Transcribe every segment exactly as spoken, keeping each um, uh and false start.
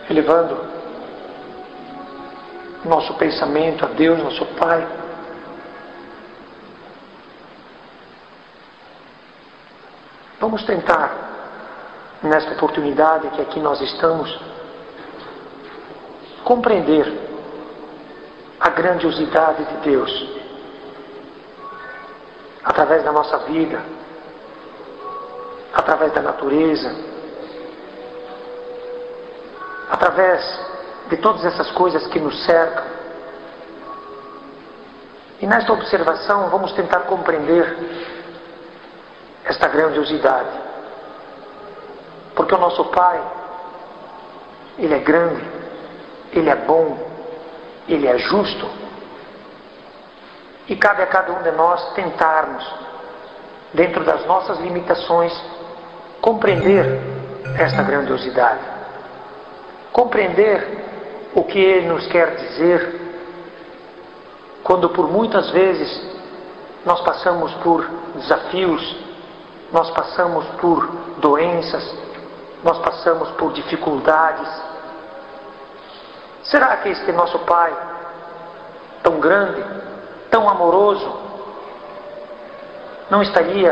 elevando nosso pensamento a Deus, nosso Pai. Vamos tentar, nesta oportunidade que aqui nós estamos, compreender a grandiosidade de Deus através da nossa vida, através da natureza, através de todas essas coisas que nos cercam. E nesta observação vamos tentar compreender esta grandiosidade, porque o nosso Pai, Ele é grande, Ele é bom, Ele é justo, e cabe a cada um de nós tentarmos, dentro das nossas limitações, compreender esta grandiosidade, compreender o que Ele nos quer dizer, quando por muitas vezes nós passamos por desafios, nós passamos por doenças, nós passamos por dificuldades. Será que este nosso Pai, tão grande, tão amoroso, não estaria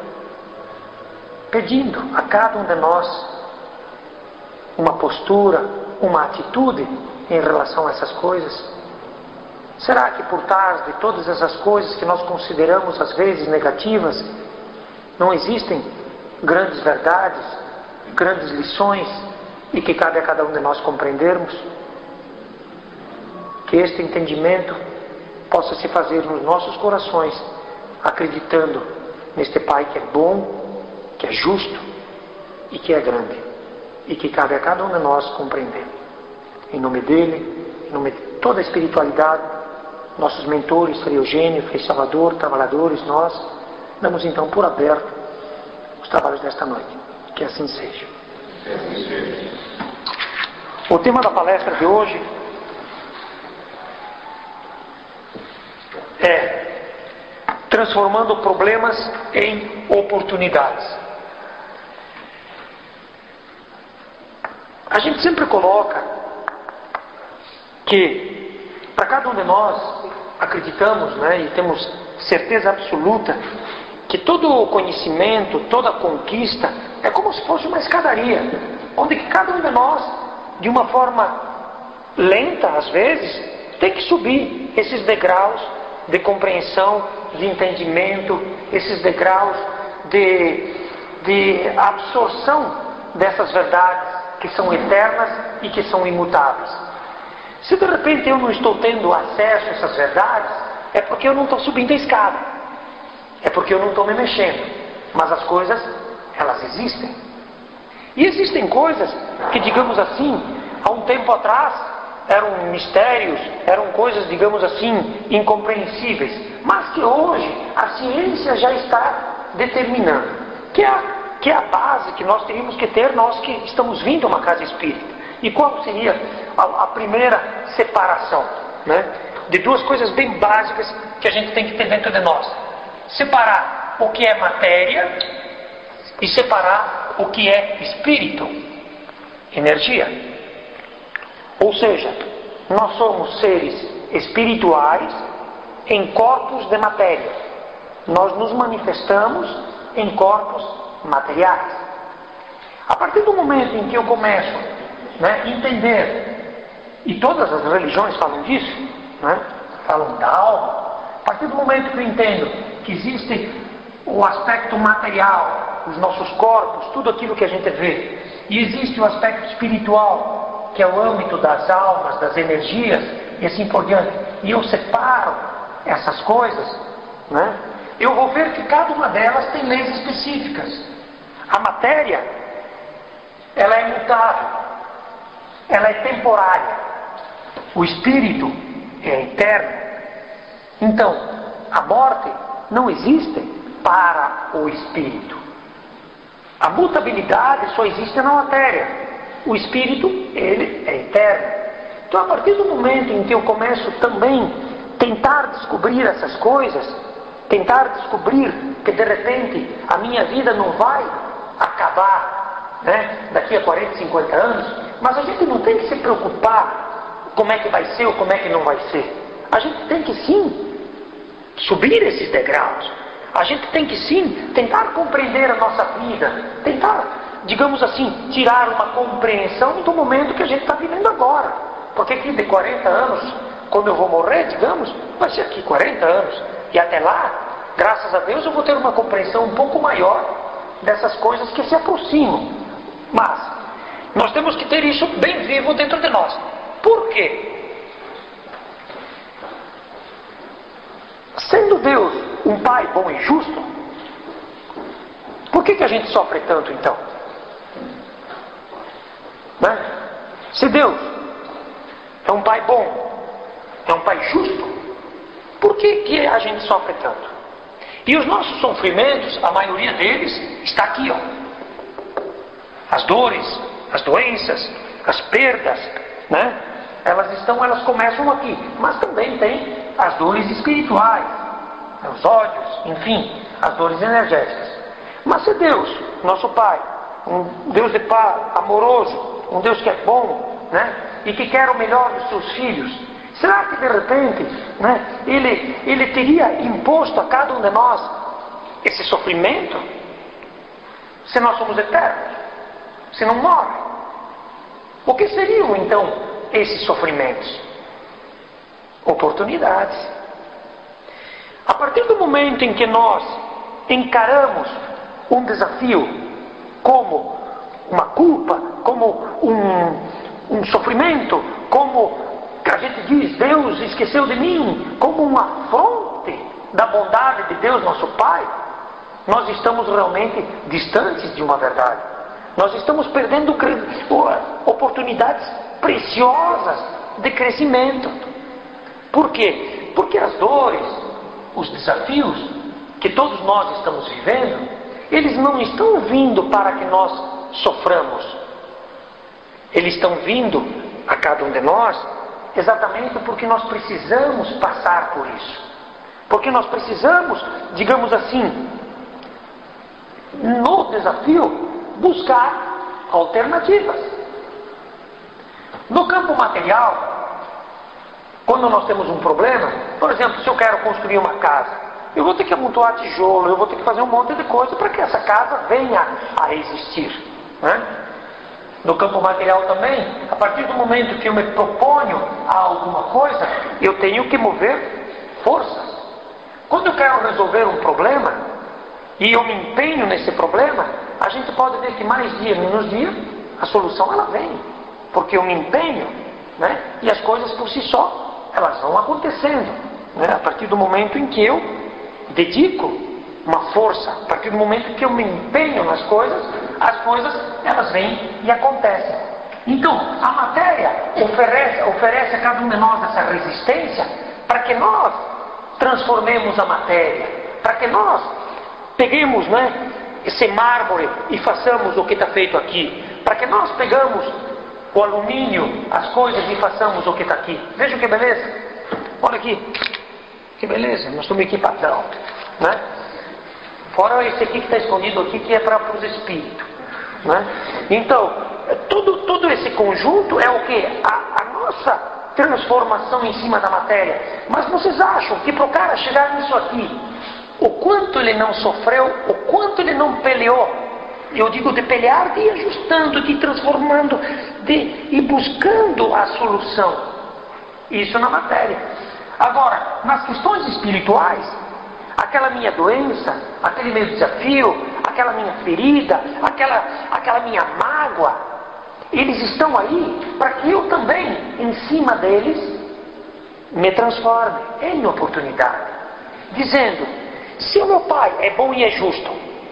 pedindo a cada um de nós uma postura, uma atitude em relação a essas coisas? Será que por trás de todas essas coisas que nós consideramos às vezes negativas, não existem grandes verdades, grandes lições, e que cabe a cada um de nós compreendermos? Que este entendimento possa se fazer nos nossos corações, acreditando neste Pai que é bom, que é justo e que é grande, e que cabe a cada um de nós compreender. Em nome dele, em nome de toda a espiritualidade, nossos mentores, Frei Eugênio, Frei Salvador, trabalhadores, nós damos então por aberto os trabalhos desta noite. Que assim seja. O tema da palestra de hoje é transformando problemas em oportunidades. A gente sempre coloca que para cada um de nós acreditamos, né, e temos certeza absoluta que todo o conhecimento, toda conquista é como se fosse uma escadaria, onde cada um de nós, de uma forma lenta às vezes, tem que subir esses degraus de compreensão, de entendimento, esses degraus de, de absorção dessas verdades que são eternas e que são imutáveis. Se de repente eu não estou tendo acesso a essas verdades, é porque eu não estou subindo a escada, é porque eu não estou me mexendo, mas as coisas, elas existem. E existem coisas que, digamos assim, há um tempo atrás eram mistérios, eram coisas, digamos assim, incompreensíveis, mas que hoje a ciência já está determinando, que é a, que é a base que nós teríamos que ter, nós que estamos vindo a uma casa espírita. E qual seria a, a primeira separação, né, de duas coisas bem básicas que a gente tem que ter dentro de nós? Separar o que é matéria e separar o que é espírito, energia. Ou seja, nós somos seres espirituais em corpos de matéria. Nós nos manifestamos em corpos materiais. A partir do momento em que eu começo, né, a entender, e todas as religiões falam disso, né, falam da alma, a partir do momento que eu entendo que existe o aspecto material, os nossos corpos, tudo aquilo que a gente vê, e existe o aspecto espiritual, que é o âmbito das almas, das energias, e assim por diante, e eu separo essas coisas, né, eu vou ver que cada uma delas tem leis específicas. A matéria, ela é imutável, ela é temporária. O espírito é eterno. Então, a morte não existe para o espírito. A mutabilidade só existe na matéria. O espírito, ele é eterno. Então, a partir do momento em que eu começo também a tentar descobrir essas coisas, tentar descobrir que de repente a minha vida não vai acabar né, daqui a quarenta, cinquenta anos, mas a gente não tem que se preocupar como é que vai ser ou como é que não vai ser. A gente tem que sim subir esses degraus. A gente tem que sim tentar compreender a nossa vida, tentar, digamos assim, tirar uma compreensão do momento que a gente está vivendo agora. Porque aqui de quarenta anos, quando eu vou morrer, digamos, vai ser aqui quarenta anos. E até lá, graças a Deus, eu vou ter uma compreensão um pouco maior dessas coisas que se aproximam. Mas nós temos que ter isso bem vivo dentro de nós. Por quê? Sendo Deus um Pai bom e justo, por que que a gente sofre tanto então? Né? Se Deus é um Pai bom, é um Pai justo, por que que a gente sofre tanto? E os nossos sofrimentos, a maioria deles, está aqui, ó. As dores, as doenças, as perdas, né? Elas estão, elas começam aqui. Mas também tem as dores espirituais, os ódios, enfim, as dores energéticas. Mas se Deus, nosso Pai, um Deus de paz, amoroso, um Deus que é bom, né? E que quer o melhor dos seus filhos, será que de repente, né, ele, ele teria imposto a cada um de nós esse sofrimento? Se nós somos eternos, se não morre, o que seriam então esses sofrimentos? Oportunidades. A partir do momento em que nós encaramos um desafio como uma culpa, como um, um sofrimento, como a gente diz, Deus esqueceu de mim, como uma afronte da bondade de Deus, nosso Pai, nós estamos realmente distantes de uma verdade. Nós estamos perdendo oportunidades preciosas de crescimento. Por quê? Porque as dores, os desafios que todos nós estamos vivendo, eles não estão vindo para que nós soframos. Eles estão vindo a cada um de nós exatamente porque nós precisamos passar por isso. Porque nós precisamos, digamos assim, no desafio, buscar alternativas. No campo material, quando nós temos um problema, por exemplo, se eu quero construir uma casa, eu vou ter que amontoar tijolo, eu vou ter que fazer um monte de coisa para que essa casa venha a existir, né? No campo material também, a partir do momento que eu me proponho a alguma coisa, eu tenho que mover forças. Quando eu quero resolver um problema, e eu me empenho nesse problema, a gente pode ver que mais dia, menos dia, a solução ela vem. Porque eu me empenho, né? E as coisas por si só, elas vão acontecendo, né? A partir do momento em que eu dedico uma força, a partir do momento que eu me empenho nas coisas, as coisas elas vêm e acontecem. Então, a matéria oferece, oferece a cada um de nós essa resistência para que nós transformemos a matéria, para que nós peguemos, né, esse mármore e façamos o que está feito aqui, para que nós pegamos o alumínio, as coisas e façamos o que está aqui. Vejam que beleza, olha aqui, que beleza, nós estamos equipadão, né? Fora esse aqui que está escondido aqui, que é para os espíritos, né? Então, todo, todo esse conjunto é o que? A, a nossa transformação em cima da matéria. Mas vocês acham que para o cara chegar nisso aqui, o quanto ele não sofreu, o quanto ele não peleou? Eu digo de pelear, de ir ajustando, de ir transformando, de ir buscando a solução. Isso na matéria. Agora, nas questões espirituais, aquela minha doença, aquele meu desafio, aquela minha ferida, aquela, aquela minha mágoa, eles estão aí para que eu também, em cima deles, me transforme em oportunidade. Dizendo, se o meu Pai é bom e é justo,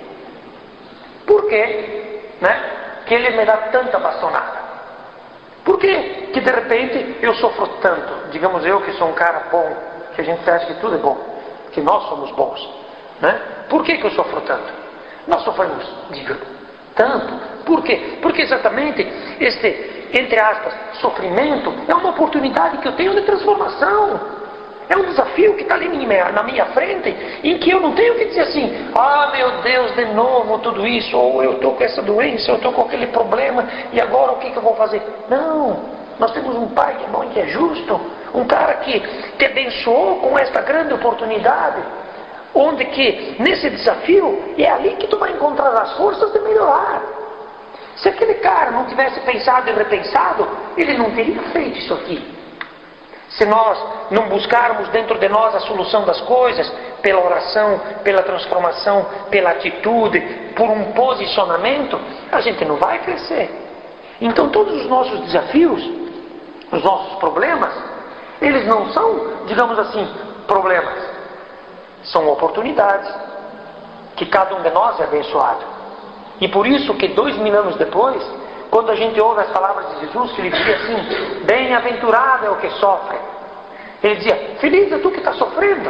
por que, né, que Ele me dá tanta bastonada? Por que que de repente eu sofro tanto? Digamos eu que sou um cara bom, que a gente acha que tudo é bom, que nós somos bons, né? Por que que eu sofro tanto? Nós sofremos, digo, tanto. Por quê? Porque exatamente este, entre aspas, sofrimento é uma oportunidade que eu tenho de transformação. É um desafio que está ali na minha frente, em que eu não tenho que dizer assim, ah, meu Deus, de novo tudo isso, ou eu estou com essa doença, eu estou com aquele problema, e agora o que, que eu vou fazer? Não, nós temos um Pai que é bom e que é justo, um cara que te abençoou com esta grande oportunidade, onde que, nesse desafio, é ali que tu vai encontrar as forças de melhorar. Se aquele cara não tivesse pensado e repensado, ele não teria feito isso aqui. Se nós não buscarmos dentro de nós a solução das coisas, pela oração, pela transformação, pela atitude, por um posicionamento, a gente não vai crescer. Então todos os nossos desafios, os nossos problemas, eles não são, digamos assim, problemas. São oportunidades que cada um de nós é abençoado. E por isso que dois mil anos depois, quando a gente ouve as palavras de Jesus, que ele dizia assim, bem-aventurado é o que sofre. Ele dizia, feliz é tu que está sofrendo.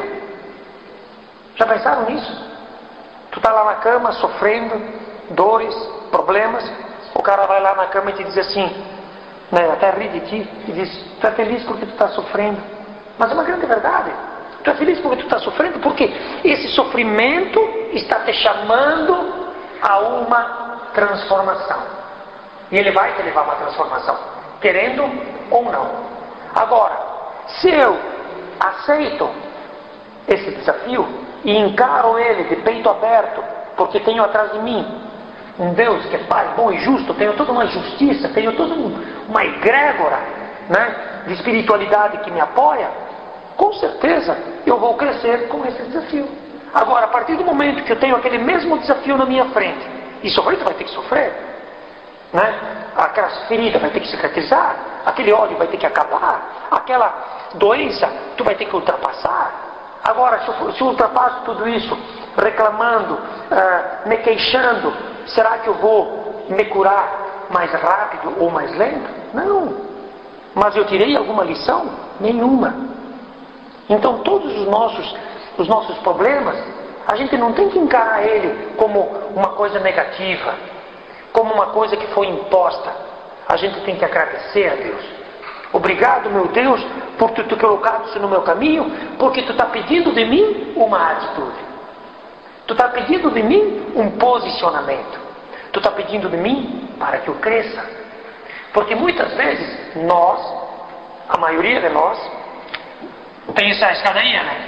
Já pensaram nisso? Tu está lá na cama sofrendo, dores, problemas. O cara vai lá na cama e te diz assim, né, até ri de ti, e diz, tu é feliz porque tu está sofrendo. Mas é uma grande verdade. Tu é feliz porque tu está sofrendo, porque esse sofrimento está te chamando a uma transformação. E ele vai te levar a uma transformação, querendo ou não. Agora, se eu aceito esse desafio e encaro ele de peito aberto, porque tenho atrás de mim um Deus que é Pai bom e justo, tenho toda uma justiça, tenho toda uma egrégora, né, de espiritualidade que me apoia, com certeza eu vou crescer com esse desafio. Agora, a partir do momento que eu tenho aquele mesmo desafio na minha frente, e sofrer, tu vai ter que sofrer, né? Aquelas feridas vai ter que cicatrizar, aquele óleo vai ter que acabar, aquela doença tu vai ter que ultrapassar. Agora, se eu, se eu ultrapasso tudo isso, reclamando, uh, me queixando, será que eu vou me curar mais rápido ou mais lento? Não. Mas eu tirei alguma lição? Nenhuma. Então todos os nossos, os nossos problemas, a gente não tem que encarar ele como uma coisa negativa, como uma coisa que foi imposta. A gente tem que agradecer a Deus. Obrigado, meu Deus, por tu ter colocado isso no meu caminho, porque tu está pedindo de mim uma atitude. Tu está pedindo de mim um posicionamento. Tu está pedindo de mim para que eu cresça. Porque muitas vezes nós, a maioria de nós, tem essa escadaria, né?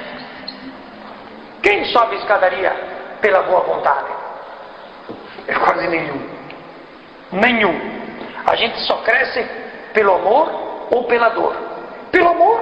Quem sobe a escadaria pela boa vontade? É quase nenhum. Nenhum. A gente só cresce pelo amor ou pela dor. Pelo amor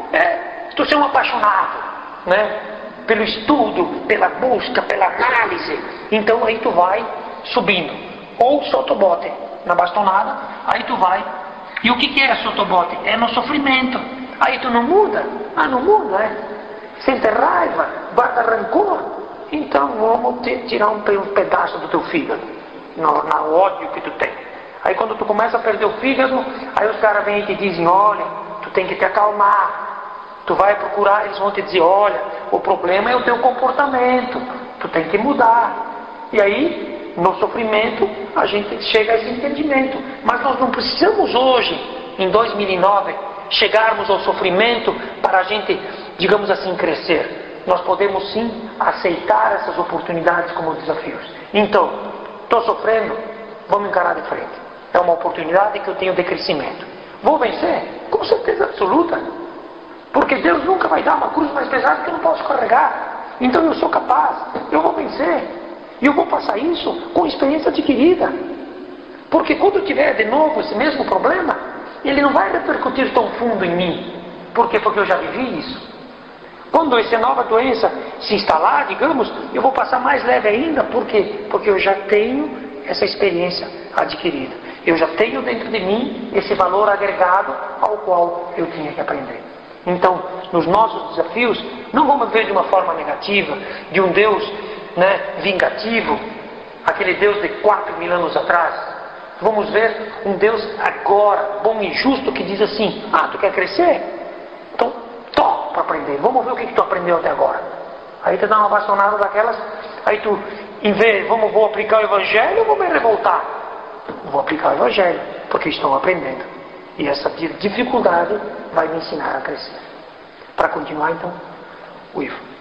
é tu ser um apaixonado, né? Pelo estudo, pela busca, pela análise. Então aí tu vai subindo. Ou sotobote na bastonada, aí tu vai. E o que que é sotobote? É no sofrimento. Aí tu não muda. Ah, não muda, é? Sente raiva, guarda rancor. Então vamos te tirar um pedaço do teu fígado, no, no ódio que tu tem. Aí quando tu começa a perder o fígado, aí os caras vêm e te dizem, olha, tu tem que te acalmar. Tu vai procurar, eles vão te dizer, olha, o problema é o teu comportamento, tu tem que mudar. E aí, no sofrimento, a gente chega a esse entendimento. Mas nós não precisamos hoje, em dois mil e nove, chegarmos ao sofrimento para a gente, digamos assim, crescer. Nós podemos sim aceitar essas oportunidades como desafios. Então, estou sofrendo, vamos encarar de frente. É uma oportunidade que eu tenho de crescimento. Vou vencer? Com certeza absoluta. Porque Deus nunca vai dar uma cruz mais pesada que eu não posso carregar. Então eu sou capaz, eu vou vencer. E eu vou passar isso com experiência adquirida. Porque quando eu tiver de novo esse mesmo problema, ele não vai repercutir tão fundo em mim. Por quê? Porque eu já vivi isso. Quando essa nova doença se instalar, digamos, eu vou passar mais leve ainda. Por quê? Porque eu já tenho essa experiência adquirida. Eu já tenho dentro de mim esse valor agregado ao qual eu tinha que aprender. Então, nos nossos desafios, não vamos ver de uma forma negativa, de um Deus, né, vingativo, aquele Deus de quatro mil anos atrás. Vamos ver um Deus agora, bom e justo, que diz assim, ah, tu quer crescer? Então, to para aprender. Vamos ver o que, que tu aprendeu até agora. Aí tu dá uma bastonada daquelas, aí tu, em vez, vamos, vou aplicar o Evangelho ou vou me revoltar? Vou aplicar o Evangelho, porque estou aprendendo. E essa dificuldade vai me ensinar a crescer. Para continuar, então, o Ivo.